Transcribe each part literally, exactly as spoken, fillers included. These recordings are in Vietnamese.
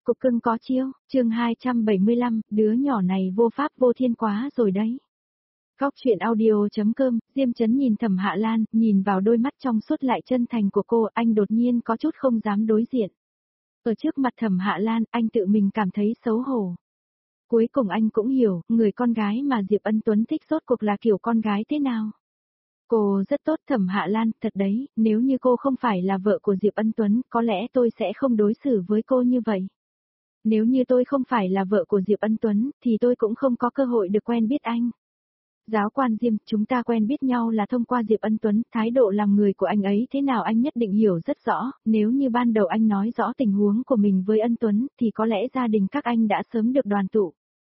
cục cưng có chiêu, chương hai trăm bảy mươi lăm, đứa nhỏ này vô pháp vô thiên quá rồi đấy. Góc chuyện audio.com, Diêm Chấn nhìn Thẩm Hạ Lan, nhìn vào đôi mắt trong suốt lại chân thành của cô, anh đột nhiên có chút không dám đối diện. Ở trước mặt Thẩm Hạ Lan, anh tự mình cảm thấy xấu hổ. Cuối cùng anh cũng hiểu, người con gái mà Diệp Ân Tuấn thích rốt cuộc là kiểu con gái thế nào. Cô rất tốt Thẩm Hạ Lan, thật đấy, nếu như cô không phải là vợ của Diệp Ân Tuấn, có lẽ tôi sẽ không đối xử với cô như vậy. Nếu như tôi không phải là vợ của Diệp Ân Tuấn, thì tôi cũng không có cơ hội được quen biết anh. Giáo quan Diêm, chúng ta quen biết nhau là thông qua Diệp Ân Tuấn, thái độ làm người của anh ấy thế nào anh nhất định hiểu rất rõ, nếu như ban đầu anh nói rõ tình huống của mình với Ân Tuấn, thì có lẽ gia đình các anh đã sớm được đoàn tụ.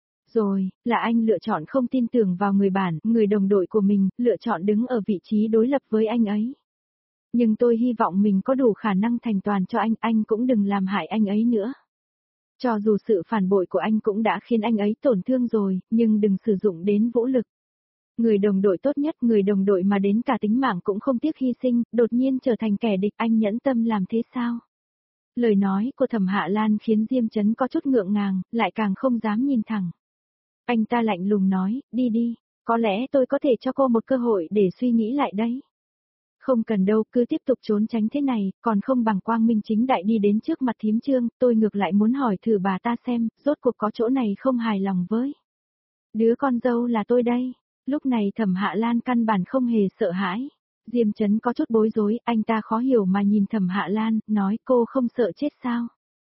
Rồi, là anh lựa chọn không tin tưởng vào người bản, người đồng đội của mình, lựa chọn đứng ở vị trí đối lập với anh ấy. Nhưng tôi hy vọng mình có đủ khả năng thành toàn cho anh, anh cũng đừng làm hại anh ấy nữa. Cho dù sự phản bội của anh cũng đã khiến anh ấy tổn thương rồi, nhưng đừng sử dụng đến vũ lực. Người đồng đội tốt nhất, người đồng đội mà đến cả tính mạng cũng không tiếc hy sinh, đột nhiên trở thành kẻ địch, anh nhẫn tâm làm thế sao? Lời nói của Thẩm Hạ Lan khiến Diêm Chấn có chút ngượng ngàng, lại càng không dám nhìn thẳng. Anh ta lạnh lùng nói, đi đi, có lẽ tôi có thể cho cô một cơ hội để suy nghĩ lại đấy. Không cần đâu, cứ tiếp tục trốn tránh thế này, còn không bằng quang minh chính đại đi đến trước mặt thím Trương, tôi ngược lại muốn hỏi thử bà ta xem, rốt cuộc có chỗ này không hài lòng với. Đứa con dâu là tôi đây. Lúc này Thẩm Hạ Lan căn bản không hề sợ hãi. Diêm Chấn có chút bối rối, anh ta khó hiểu mà nhìn Thẩm Hạ Lan, nói cô không sợ chết sao?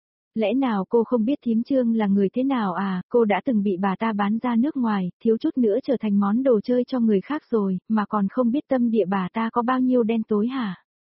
Lẽ nào cô không biết thím Trương là người thế nào à, cô đã từng bị bà ta bán ra nước ngoài, thiếu chút nữa trở thành món đồ chơi cho người khác rồi, mà còn không biết tâm địa bà ta có bao nhiêu đen tối hả?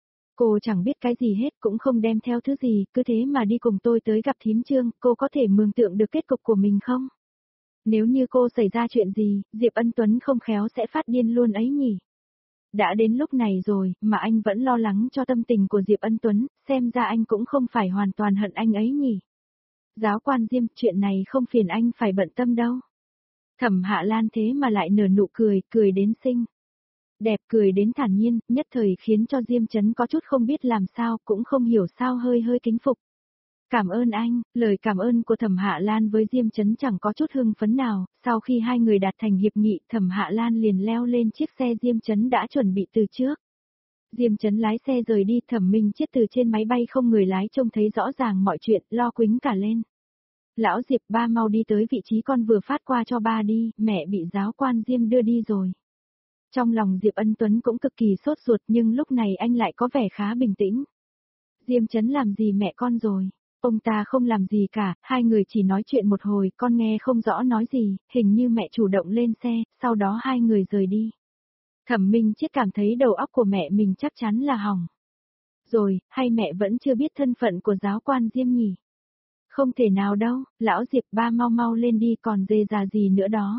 Cô chẳng biết cái gì hết, cũng không đem theo thứ gì, cứ thế mà đi cùng tôi tới gặp thím Trương, cô có thể mường tượng được kết cục của mình không? Nếu như cô xảy ra chuyện gì, Diệp Ân Tuấn không khéo sẽ phát điên luôn ấy nhỉ? Đã đến lúc này rồi, mà anh vẫn lo lắng cho tâm tình của Diệp Ân Tuấn, xem ra anh cũng không phải hoàn toàn hận anh ấy nhỉ? Giáo quan Diêm, chuyện này không phiền anh phải bận tâm đâu. Thẩm Hạ Lan thế mà lại nở nụ cười, cười đến xinh. Đẹp, cười đến thản nhiên, nhất thời khiến cho Diêm Chấn có chút không biết làm sao, cũng không hiểu sao hơi hơi kính phục. Cảm ơn anh, lời cảm ơn của Thẩm Hạ Lan với Diêm Chấn chẳng có chút hưng phấn nào, sau khi hai người đạt thành hiệp nghị, Thẩm Hạ Lan liền leo lên chiếc xe Diêm Chấn đã chuẩn bị từ trước. Diêm Chấn lái xe rời đi, Thẩm Minh Chiết từ trên máy bay không người lái trông thấy rõ ràng mọi chuyện, lo quính cả lên. Lão Diệp, ba mau đi tới vị trí con vừa phát qua cho ba đi, mẹ bị giáo quan Diêm đưa đi rồi. Trong lòng Diệp Ân Tuấn cũng cực kỳ sốt ruột nhưng lúc này anh lại có vẻ khá bình tĩnh. Diêm Chấn làm gì mẹ con rồi? Ông ta không làm gì cả, hai người chỉ nói chuyện một hồi, con nghe không rõ nói gì, hình như mẹ chủ động lên xe, sau đó hai người rời đi. Thẩm Minh Chiết cảm thấy đầu óc của mẹ mình chắc chắn là hỏng. Rồi, hay mẹ vẫn chưa biết thân phận của giáo quan Diêm nhỉ? Không thể nào đâu, lão Diệp, ba mau mau lên đi, còn dê già gì nữa đó.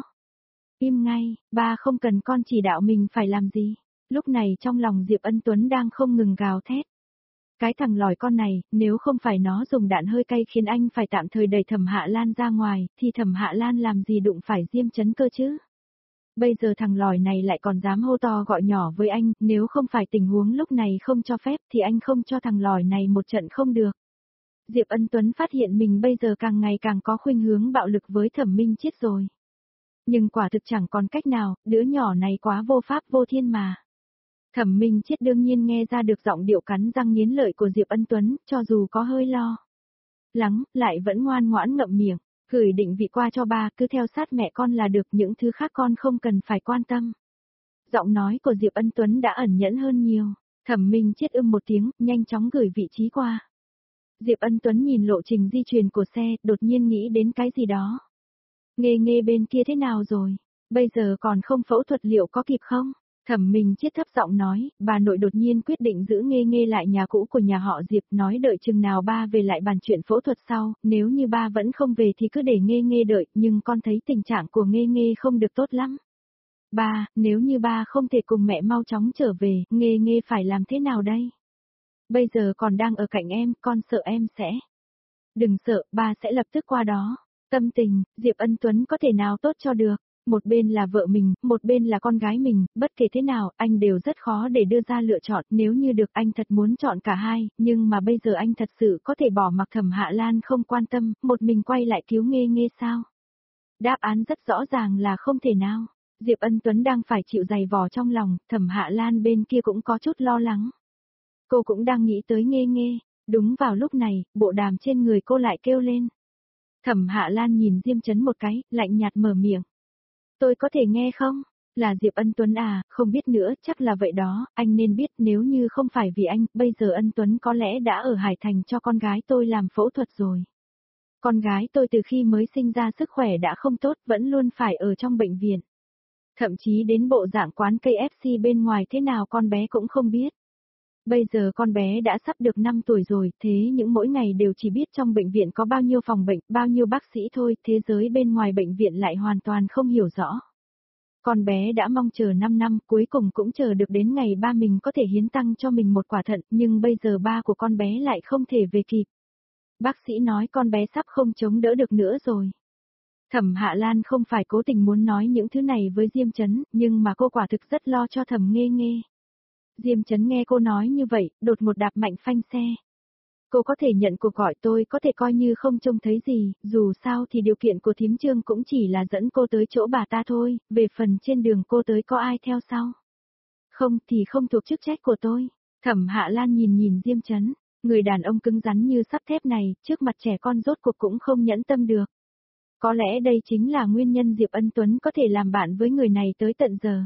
Im ngay, ba không cần con chỉ đạo mình phải làm gì. Lúc này trong lòng Diệp Ân Tuấn đang không ngừng gào thét. Cái thằng lòi con này, nếu không phải nó dùng đạn hơi cay khiến anh phải tạm thời đẩy Thẩm Hạ Lan ra ngoài, thì Thẩm Hạ Lan làm gì đụng phải Diêm Chấn cơ chứ? Bây giờ thằng lòi này lại còn dám hô to gọi nhỏ với anh, nếu không phải tình huống lúc này không cho phép thì anh không cho thằng lòi này một trận không được. Diệp Ân Tuấn phát hiện mình bây giờ càng ngày càng có khuynh hướng bạo lực với Thẩm Minh Chiết rồi. Nhưng quả thực chẳng còn cách nào, đứa nhỏ này quá vô pháp vô thiên mà. Thẩm Minh Chiết đương nhiên nghe ra được giọng điệu cắn răng nghiến lợi của Diệp Ân Tuấn, cho dù có hơi lo lắng, lại vẫn ngoan ngoãn ngậm miệng, gửi định vị qua cho ba, cứ theo sát mẹ con là được, những thứ khác con không cần phải quan tâm. Giọng nói của Diệp Ân Tuấn đã ẩn nhẫn hơn nhiều, Thẩm Minh Chiết ưm một tiếng, nhanh chóng gửi vị trí qua. Diệp Ân Tuấn nhìn lộ trình di chuyển của xe, đột nhiên nghĩ đến cái gì đó. Nghê nghê bên kia thế nào rồi? Bây giờ còn không phẫu thuật liệu có kịp không? Thẩm Minh Chiết thấp giọng nói, bà nội đột nhiên quyết định giữ Nghê Nghê lại nhà cũ của nhà họ Diệp, nói đợi chừng nào ba về lại bàn chuyện phẫu thuật sau, nếu như ba vẫn không về thì cứ để Nghê Nghê đợi, nhưng con thấy tình trạng của Nghê Nghê không được tốt lắm. Ba, nếu như ba không thể cùng mẹ mau chóng trở về, Nghê Nghê phải làm thế nào đây? Bây giờ còn đang ở cạnh em, con sợ em sẽ. Đừng sợ, ba sẽ lập tức qua đó. Tâm tình, Diệp Ân Tuấn có thể nào tốt cho được. Một bên là vợ mình, một bên là con gái mình, bất kể thế nào, anh đều rất khó để đưa ra lựa chọn, nếu như được anh thật muốn chọn cả hai, nhưng mà bây giờ anh thật sự có thể bỏ mặc Thẩm Hạ Lan không quan tâm, một mình quay lại cứu Nghê Nghê sao? Đáp án rất rõ ràng là không thể nào. Diệp Ân Tuấn đang phải chịu dày vò trong lòng, Thẩm Hạ Lan bên kia cũng có chút lo lắng. Cô cũng đang nghĩ tới Nghê Nghê, đúng vào lúc này, bộ đàm trên người cô lại kêu lên. Thẩm Hạ Lan nhìn Diêm Chấn một cái, lạnh nhạt mở miệng. Tôi có thể nghe không? Là Diệp Ân Tuấn à, không biết nữa, chắc là vậy đó, anh nên biết nếu như không phải vì anh, bây giờ Ân Tuấn có lẽ đã ở Hải Thành cho con gái tôi làm phẫu thuật rồi. Con gái tôi từ khi mới sinh ra sức khỏe đã không tốt, vẫn luôn phải ở trong bệnh viện. Thậm chí đến bộ dạng quán ca ép xê bên ngoài thế nào con bé cũng không biết. Bây giờ con bé đã sắp được năm tuổi rồi, thế những mỗi ngày đều chỉ biết trong bệnh viện có bao nhiêu phòng bệnh, bao nhiêu bác sĩ thôi, thế giới bên ngoài bệnh viện lại hoàn toàn không hiểu rõ. Con bé đã mong chờ năm năm, cuối cùng cũng chờ được đến ngày ba mình có thể hiến tăng cho mình một quả thận, nhưng bây giờ ba của con bé lại không thể về kịp. Bác sĩ nói con bé sắp không chống đỡ được nữa rồi. Thẩm Hạ Lan không phải cố tình muốn nói những thứ này với Diêm Chấn, nhưng mà cô quả thực rất lo cho Thẩm Nghê Nghê. Diêm Chấn nghe cô nói như vậy, đột một đạp mạnh phanh xe. Cô có thể nhận cuộc gọi tôi có thể coi như không trông thấy gì, dù sao thì điều kiện của thím Trương cũng chỉ là dẫn cô tới chỗ bà ta thôi, về phần trên đường cô tới có ai theo sau. Không thì không thuộc chức trách của tôi. Thẩm Hạ Lan nhìn nhìn Diêm Chấn, người đàn ông cứng rắn như sắt thép này, trước mặt trẻ con rốt cuộc cũng không nhẫn tâm được. Có lẽ đây chính là nguyên nhân Diệp Ân Tuấn có thể làm bạn với người này tới tận giờ.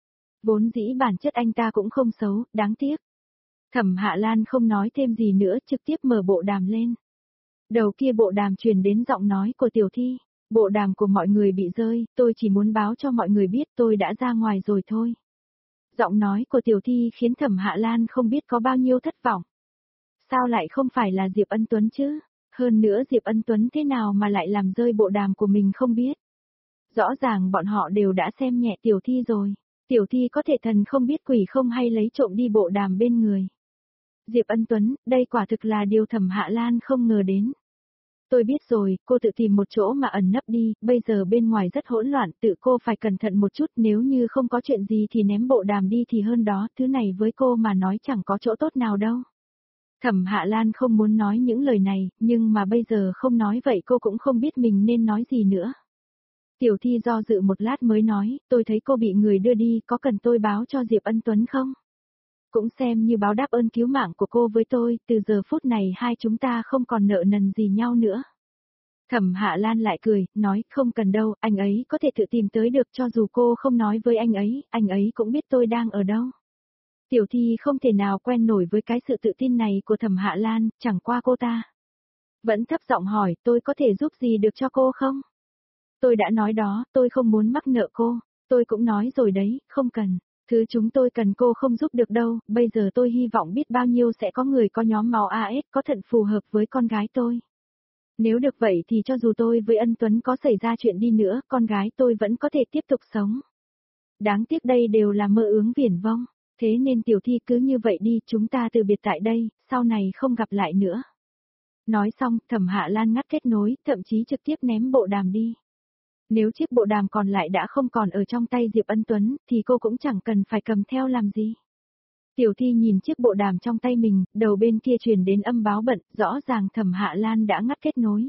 Vốn dĩ bản chất anh ta cũng không xấu, đáng tiếc. Thẩm Hạ Lan không nói thêm gì nữa, trực tiếp mở bộ đàm lên. Đầu kia bộ đàm truyền đến giọng nói của Tiểu Thi. Bộ đàm của mọi người bị rơi, tôi chỉ muốn báo cho mọi người biết tôi đã ra ngoài rồi thôi. Giọng nói của Tiểu Thi khiến Thẩm Hạ Lan không biết có bao nhiêu thất vọng. Sao lại không phải là Diệp Ân Tuấn chứ? Hơn nữa Diệp Ân Tuấn thế nào mà lại làm rơi bộ đàm của mình không biết. Rõ ràng bọn họ đều đã xem nhẹ Tiểu Thi rồi. Tiểu Thi có thể thần không biết quỷ không hay lấy trộm đi bộ đàm bên người. Diệp Ân Tuấn, đây quả thực là điều Thẩm Hạ Lan không ngờ đến. Tôi biết rồi, cô tự tìm một chỗ mà ẩn nấp đi, bây giờ bên ngoài rất hỗn loạn, tự cô phải cẩn thận một chút, nếu như không có chuyện gì thì ném bộ đàm đi thì hơn đó, thứ này với cô mà nói chẳng có chỗ tốt nào đâu. Thẩm Hạ Lan không muốn nói những lời này, nhưng mà bây giờ không nói vậy cô cũng không biết mình nên nói gì nữa. Tiểu Thi do dự một lát mới nói, tôi thấy cô bị người đưa đi, có cần tôi báo cho Diệp Ân Tuấn không? Cũng xem như báo đáp ơn cứu mạng của cô với tôi, từ giờ phút này hai chúng ta không còn nợ nần gì nhau nữa. Thẩm Hạ Lan lại cười, nói, không cần đâu, anh ấy có thể tự tìm tới được cho dù cô không nói với anh ấy, anh ấy cũng biết tôi đang ở đâu. Tiểu Thi không thể nào quen nổi với cái sự tự tin này của Thẩm Hạ Lan, chẳng qua cô ta. Vẫn thấp giọng hỏi, tôi có thể giúp gì được cho cô không? Tôi đã nói đó, tôi không muốn mắc nợ cô, tôi cũng nói rồi đấy, không cần. Thứ chúng tôi cần cô không giúp được đâu, bây giờ tôi hy vọng biết bao nhiêu sẽ có người có nhóm máu a ét có thận phù hợp với con gái tôi. Nếu được vậy thì cho dù tôi với Ân Tuấn có xảy ra chuyện đi nữa, con gái tôi vẫn có thể tiếp tục sống. Đáng tiếc đây đều là mơ ước viển vông, thế nên Tiểu Thi cứ như vậy đi, chúng ta từ biệt tại đây, sau này không gặp lại nữa. Nói xong, Thẩm Hạ Lan ngắt kết nối, thậm chí trực tiếp ném bộ đàm đi. Nếu chiếc bộ đàm còn lại đã không còn ở trong tay Diệp Ân Tuấn, thì cô cũng chẳng cần phải cầm theo làm gì. Tiểu Thi nhìn chiếc bộ đàm trong tay mình, đầu bên kia truyền đến âm báo bận, rõ ràng Thẩm Hạ Lan đã ngắt kết nối.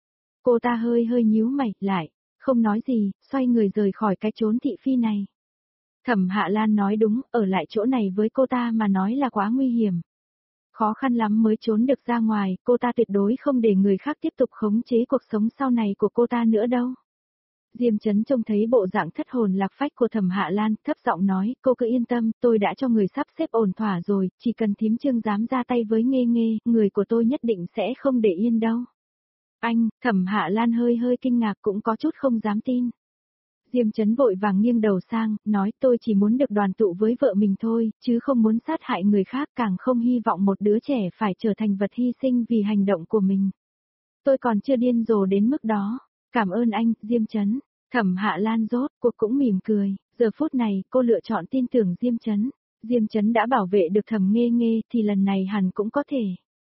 Cô ta hơi hơi nhíu mày, lại, không nói gì, xoay người rời khỏi cái chốn thị phi này. Thẩm Hạ Lan nói đúng, ở lại chỗ này với cô ta mà nói là quá nguy hiểm. Khó khăn lắm mới trốn được ra ngoài, cô ta tuyệt đối không để người khác tiếp tục khống chế cuộc sống sau này của cô ta nữa đâu. Diêm Chấn trông thấy bộ dạng thất hồn lạc phách của Thẩm Hạ Lan, thấp giọng nói, cô cứ yên tâm, tôi đã cho người sắp xếp ổn thỏa rồi, chỉ cần thím Trương dám ra tay với Nghê Nghê, người của tôi nhất định sẽ không để yên đâu. Anh, Thẩm Hạ Lan hơi hơi kinh ngạc cũng có chút không dám tin. Diêm Chấn vội vàng nghiêng đầu sang, nói tôi chỉ muốn được đoàn tụ với vợ mình thôi, chứ không muốn sát hại người khác, càng không hy vọng một đứa trẻ phải trở thành vật hy sinh vì hành động của mình. Tôi còn chưa điên rồ đến mức đó. Cảm ơn anh, Diêm Chấn. Thẩm Hạ Lan rốt cuộc cũng mỉm cười, giờ phút này cô lựa chọn tin tưởng Diêm Chấn. Diêm Chấn đã bảo vệ được Thẩm Nghê Nghê thì lần này hẳn cũng có thể.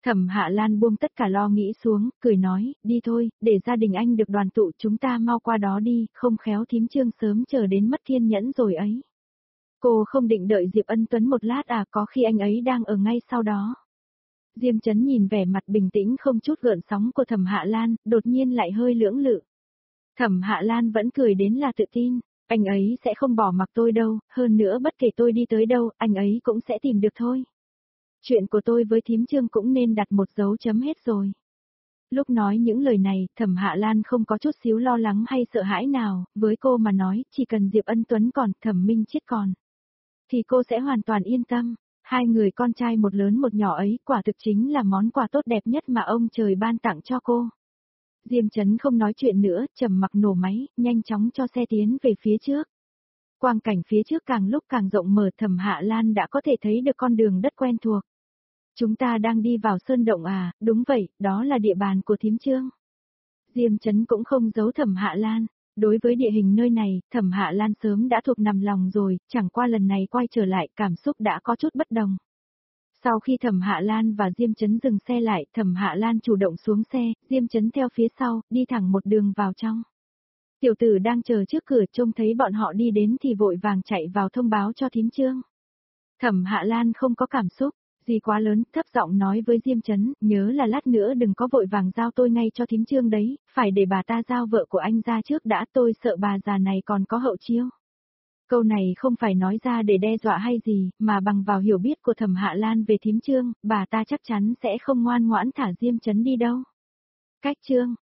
Thẩm Hạ Lan buông tất cả lo nghĩ xuống, cười nói, đi thôi, để gia đình anh được đoàn tụ chúng ta mau qua đó đi, không khéo thím Trương sớm chờ đến mất kiên nhẫn rồi ấy. Cô không định đợi Diệp Ân Tuấn một lát à, có khi anh ấy đang ở ngay sau đó. Diêm Chấn nhìn vẻ mặt bình tĩnh không chút gợn sóng của Thẩm Hạ Lan, đột nhiên lại hơi lưỡng lự. Thẩm Hạ Lan vẫn cười đến là tự tin, anh ấy sẽ không bỏ mặc tôi đâu, hơn nữa bất kể tôi đi tới đâu, anh ấy cũng sẽ tìm được thôi. Chuyện của tôi với thím Trương cũng nên đặt một dấu chấm hết rồi. Lúc nói những lời này, Thẩm Hạ Lan không có chút xíu lo lắng hay sợ hãi nào, với cô mà nói, chỉ cần Diệp Ân Tuấn còn, Thẩm Minh Chiết còn, thì cô sẽ hoàn toàn yên tâm. Hai người con trai một lớn một nhỏ ấy quả thực chính là món quà tốt đẹp nhất mà ông trời ban tặng cho cô. Diêm Chấn không nói chuyện nữa, trầm mặc nổ máy, nhanh chóng cho xe tiến về phía trước. Quang cảnh phía trước càng lúc càng rộng mở, Thẩm Hạ Lan đã có thể thấy được con đường đất quen thuộc. Chúng ta đang đi vào sơn động à, đúng vậy, đó là địa bàn của thím Trương. Diêm Chấn cũng không giấu Thẩm Hạ Lan. Đối với địa hình nơi này, Thẩm Hạ Lan sớm đã thuộc nằm lòng rồi, chẳng qua lần này quay trở lại cảm xúc đã có chút bất đồng. Sau khi Thẩm Hạ Lan và Diêm Chấn dừng xe lại, Thẩm Hạ Lan chủ động xuống xe, Diêm Chấn theo phía sau, đi thẳng một đường vào trong. Tiểu tử đang chờ trước cửa trông thấy bọn họ đi đến thì vội vàng chạy vào thông báo cho thím Trương. Thẩm Hạ Lan không có cảm xúc, gì quá lớn, thấp giọng nói với Diêm Chấn, nhớ là lát nữa đừng có vội vàng giao tôi ngay cho thím Trương đấy, phải để bà ta giao vợ của anh ra trước đã, tôi sợ bà già này còn có hậu chiêu. Câu này không phải nói ra để đe dọa hay gì, mà bằng vào hiểu biết của Thẩm Hạ Lan về thím Trương, bà ta chắc chắn sẽ không ngoan ngoãn thả Diêm Chấn đi đâu. Cách Trương,